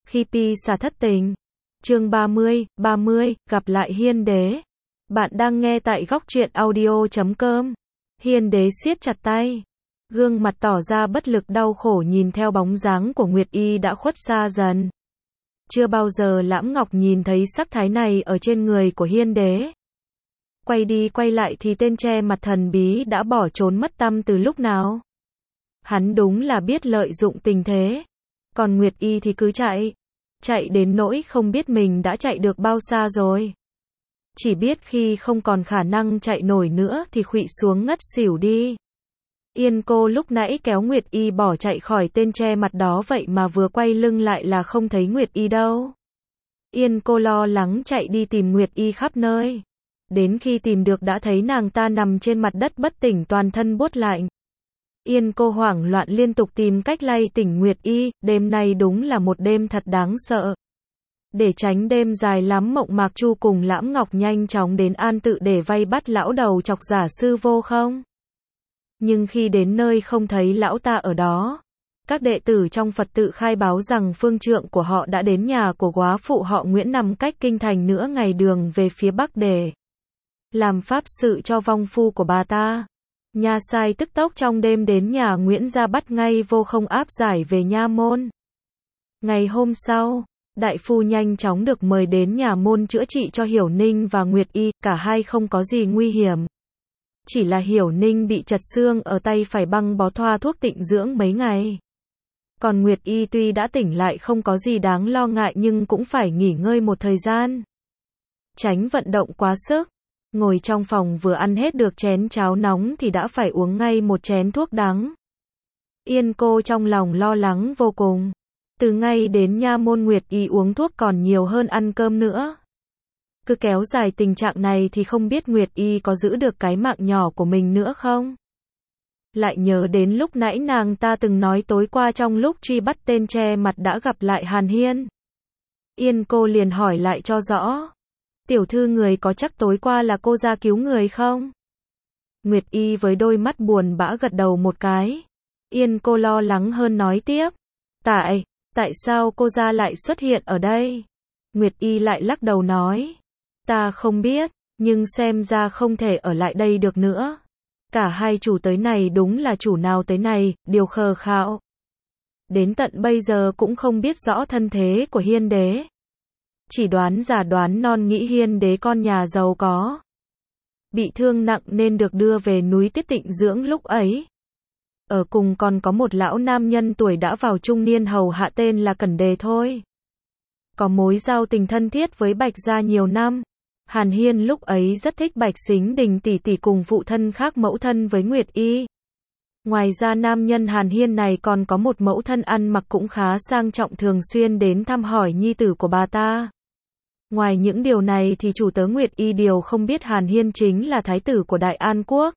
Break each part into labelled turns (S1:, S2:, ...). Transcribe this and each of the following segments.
S1: Khi pi xà thất tình. Chương 30, gặp lại Hiên Đế. Bạn đang nghe tại góc truyện audio.com. Hiên Đế siết chặt tay, gương mặt tỏ ra bất lực đau khổ nhìn theo bóng dáng của Nguyệt Y đã khuất xa dần. Chưa bao giờ Lãm Ngọc nhìn thấy sắc thái này ở trên người của Hiên Đế. Quay đi quay lại thì tên che mặt thần bí đã bỏ trốn mất tăm từ lúc nào. Hắn đúng là biết lợi dụng tình thế. Còn Nguyệt Y thì cứ chạy đến nỗi không biết mình đã chạy được bao xa rồi. Chỉ biết khi không còn khả năng chạy nổi nữa thì khuỵu xuống ngất xỉu đi. Yên cô lúc nãy kéo Nguyệt Y bỏ chạy khỏi tên che mặt đó, vậy mà vừa quay lưng lại là không thấy Nguyệt Y đâu. Yên cô lo lắng chạy đi tìm Nguyệt Y khắp nơi. Đến khi tìm được đã thấy nàng ta nằm trên mặt đất bất tỉnh, toàn thân buốt lạnh. Yên cô hoảng loạn liên tục tìm cách lay tỉnh Nguyệt Y. Đêm nay đúng là một đêm thật đáng sợ. Để tránh đêm dài lắm, Mộng Mạc Chu cùng Lãm Ngọc nhanh chóng đến An Tự để vây bắt lão đầu chọc giả sư Vô Không. Nhưng khi đến nơi không thấy lão ta ở đó. Các đệ tử trong Phật tự khai báo rằng phương trượng của họ đã đến nhà của góa phụ họ Nguyễn nằm cách kinh thành nửa ngày đường về phía bắc để làm pháp sự cho vong phu của bà ta. Nha sai tức tốc trong đêm đến nhà Nguyễn ra bắt ngay Vô Không áp giải về nha môn. Ngày hôm sau, đại phu nhanh chóng được mời đến nhà môn chữa trị cho Hiểu Ninh và Nguyệt Y, cả hai không có gì nguy hiểm. Chỉ là Hiểu Ninh bị chật xương ở tay phải băng bó thoa thuốc tịnh dưỡng mấy ngày. Còn Nguyệt Y tuy đã tỉnh lại không có gì đáng lo ngại nhưng cũng phải nghỉ ngơi một thời gian. Tránh vận động quá sức. Ngồi trong phòng vừa ăn hết được chén cháo nóng thì đã phải uống ngay một chén thuốc đắng. Yên cô trong lòng lo lắng vô cùng. Từ ngay đến nha môn Nguyệt Y uống thuốc còn nhiều hơn ăn cơm nữa. Cứ kéo dài tình trạng này thì không biết Nguyệt Y có giữ được cái mạng nhỏ của mình nữa không? Lại nhớ đến lúc nãy nàng ta từng nói tối qua trong lúc truy bắt tên che mặt đã gặp lại Hàn Hiên. Yên cô liền hỏi lại cho rõ. Tiểu thư, người có chắc tối qua là cô ra cứu người không? Nguyệt Y với đôi mắt buồn bã gật đầu một cái. Yên cô lo lắng hơn nói tiếp. Tại sao cô ra lại xuất hiện ở đây? Nguyệt Y lại lắc đầu nói. Ta không biết, nhưng xem ra không thể ở lại đây được nữa. Cả hai chủ tới này đúng là chủ nào tới này, điều khờ khạo. Đến tận bây giờ cũng không biết rõ thân thế của Hiên Đế. Chỉ đoán già đoán non nghĩ Hiên Đế con nhà giàu có. Bị thương nặng nên được đưa về núi Tiết Tịnh dưỡng lúc ấy. Ở cùng còn có một lão nam nhân tuổi đã vào trung niên hầu hạ tên là Cẩn Đề thôi. Có mối giao tình thân thiết với Bạch gia nhiều năm. Hàn Hiên lúc ấy rất thích Bạch Sính Đình tỷ tỷ cùng phụ thân khác mẫu thân với Nguyệt Y. Ngoài ra nam nhân Hàn Hiên này còn có một mẫu thân ăn mặc cũng khá sang trọng, thường xuyên đến thăm hỏi nhi tử của bà ta. Ngoài những điều này thì chủ tớ Nguyệt Y điều không biết Hàn Hiên chính là thái tử của Đại An Quốc.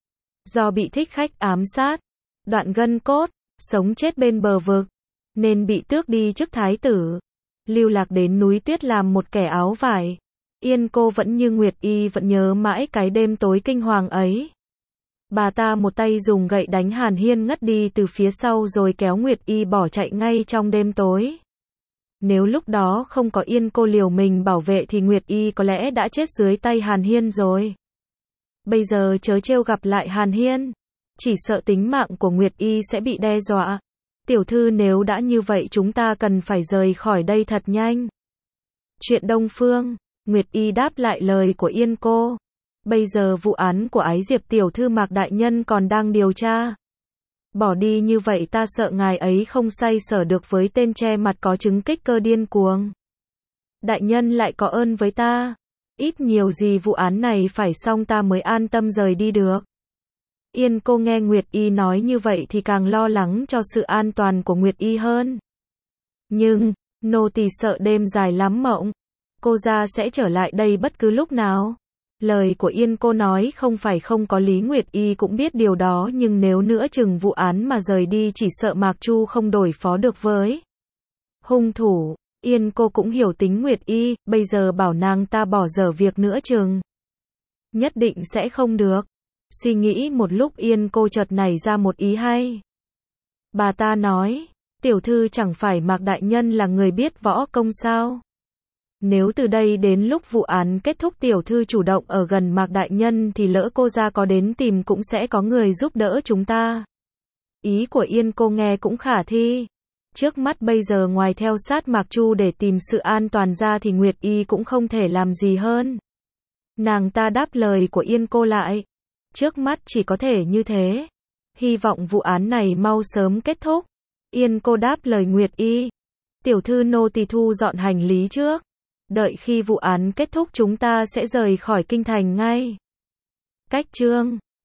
S1: Do bị thích khách ám sát, đoạn gân cốt, sống chết bên bờ vực, nên bị tước đi chức thái tử. Lưu lạc đến núi tuyết làm một kẻ áo vải. Yên cô vẫn như Nguyệt Y vẫn nhớ mãi cái đêm tối kinh hoàng ấy. Bà ta một tay dùng gậy đánh Hàn Hiên ngất đi từ phía sau rồi kéo Nguyệt Y bỏ chạy ngay trong đêm tối. Nếu lúc đó không có Yên cô liều mình bảo vệ thì Nguyệt Y có lẽ đã chết dưới tay Hàn Hiên rồi. Bây giờ chớ trêu gặp lại Hàn Hiên, chỉ sợ tính mạng của Nguyệt Y sẽ bị đe dọa. Tiểu thư, nếu đã như vậy chúng ta cần phải rời khỏi đây thật nhanh. Chuyện Đông Phương. Nguyệt Y đáp lại lời của Yên cô. Bây giờ vụ án của Ái Diệp tiểu thư Mạc đại nhân còn đang điều tra. Bỏ đi như vậy ta sợ ngài ấy không xoay sở được với tên che mặt có chứng kích cơ điên cuồng. Đại nhân lại có ơn với ta. Ít nhiều gì vụ án này phải xong ta mới an tâm rời đi được. Yên cô nghe Nguyệt Y nói như vậy thì càng lo lắng cho sự an toàn của Nguyệt Y hơn. Nhưng, nô tỳ sợ đêm dài lắm mộng. Cô ra sẽ trở lại đây bất cứ lúc nào. Lời của Yên cô nói không phải không có lý, Nguyệt Y cũng biết điều đó, nhưng nếu nữa chừng vụ án mà rời đi chỉ sợ Mạc Chu không đối phó được với hung thủ. Yên cô cũng hiểu tính Nguyệt Y, bây giờ bảo nàng ta bỏ dở việc nữa chừng nhất định sẽ không được. Suy nghĩ một lúc Yên cô chợt nảy ra một ý hay. Bà ta nói, Tiểu thư chẳng phải Mạc đại nhân là người biết võ công sao? Nếu từ đây đến lúc vụ án kết thúc tiểu thư chủ động ở gần Mạc đại nhân thì lỡ cô ra có đến tìm cũng sẽ có người giúp đỡ chúng ta. Ý của Yên cô nghe cũng khả thi. Trước mắt bây giờ ngoài theo sát Mạc Chu để tìm sự an toàn ra thì Nguyệt Y cũng không thể làm gì hơn. Nàng ta đáp lời của Yên cô lại. Trước mắt chỉ có thể như thế. Hy vọng vụ án này mau sớm kết thúc. Yên cô đáp lời Nguyệt Y. Tiểu thư nô tỳ thu dọn hành lý trước. Đợi khi vụ án kết thúc chúng ta sẽ rời khỏi kinh thành ngay. Cách chương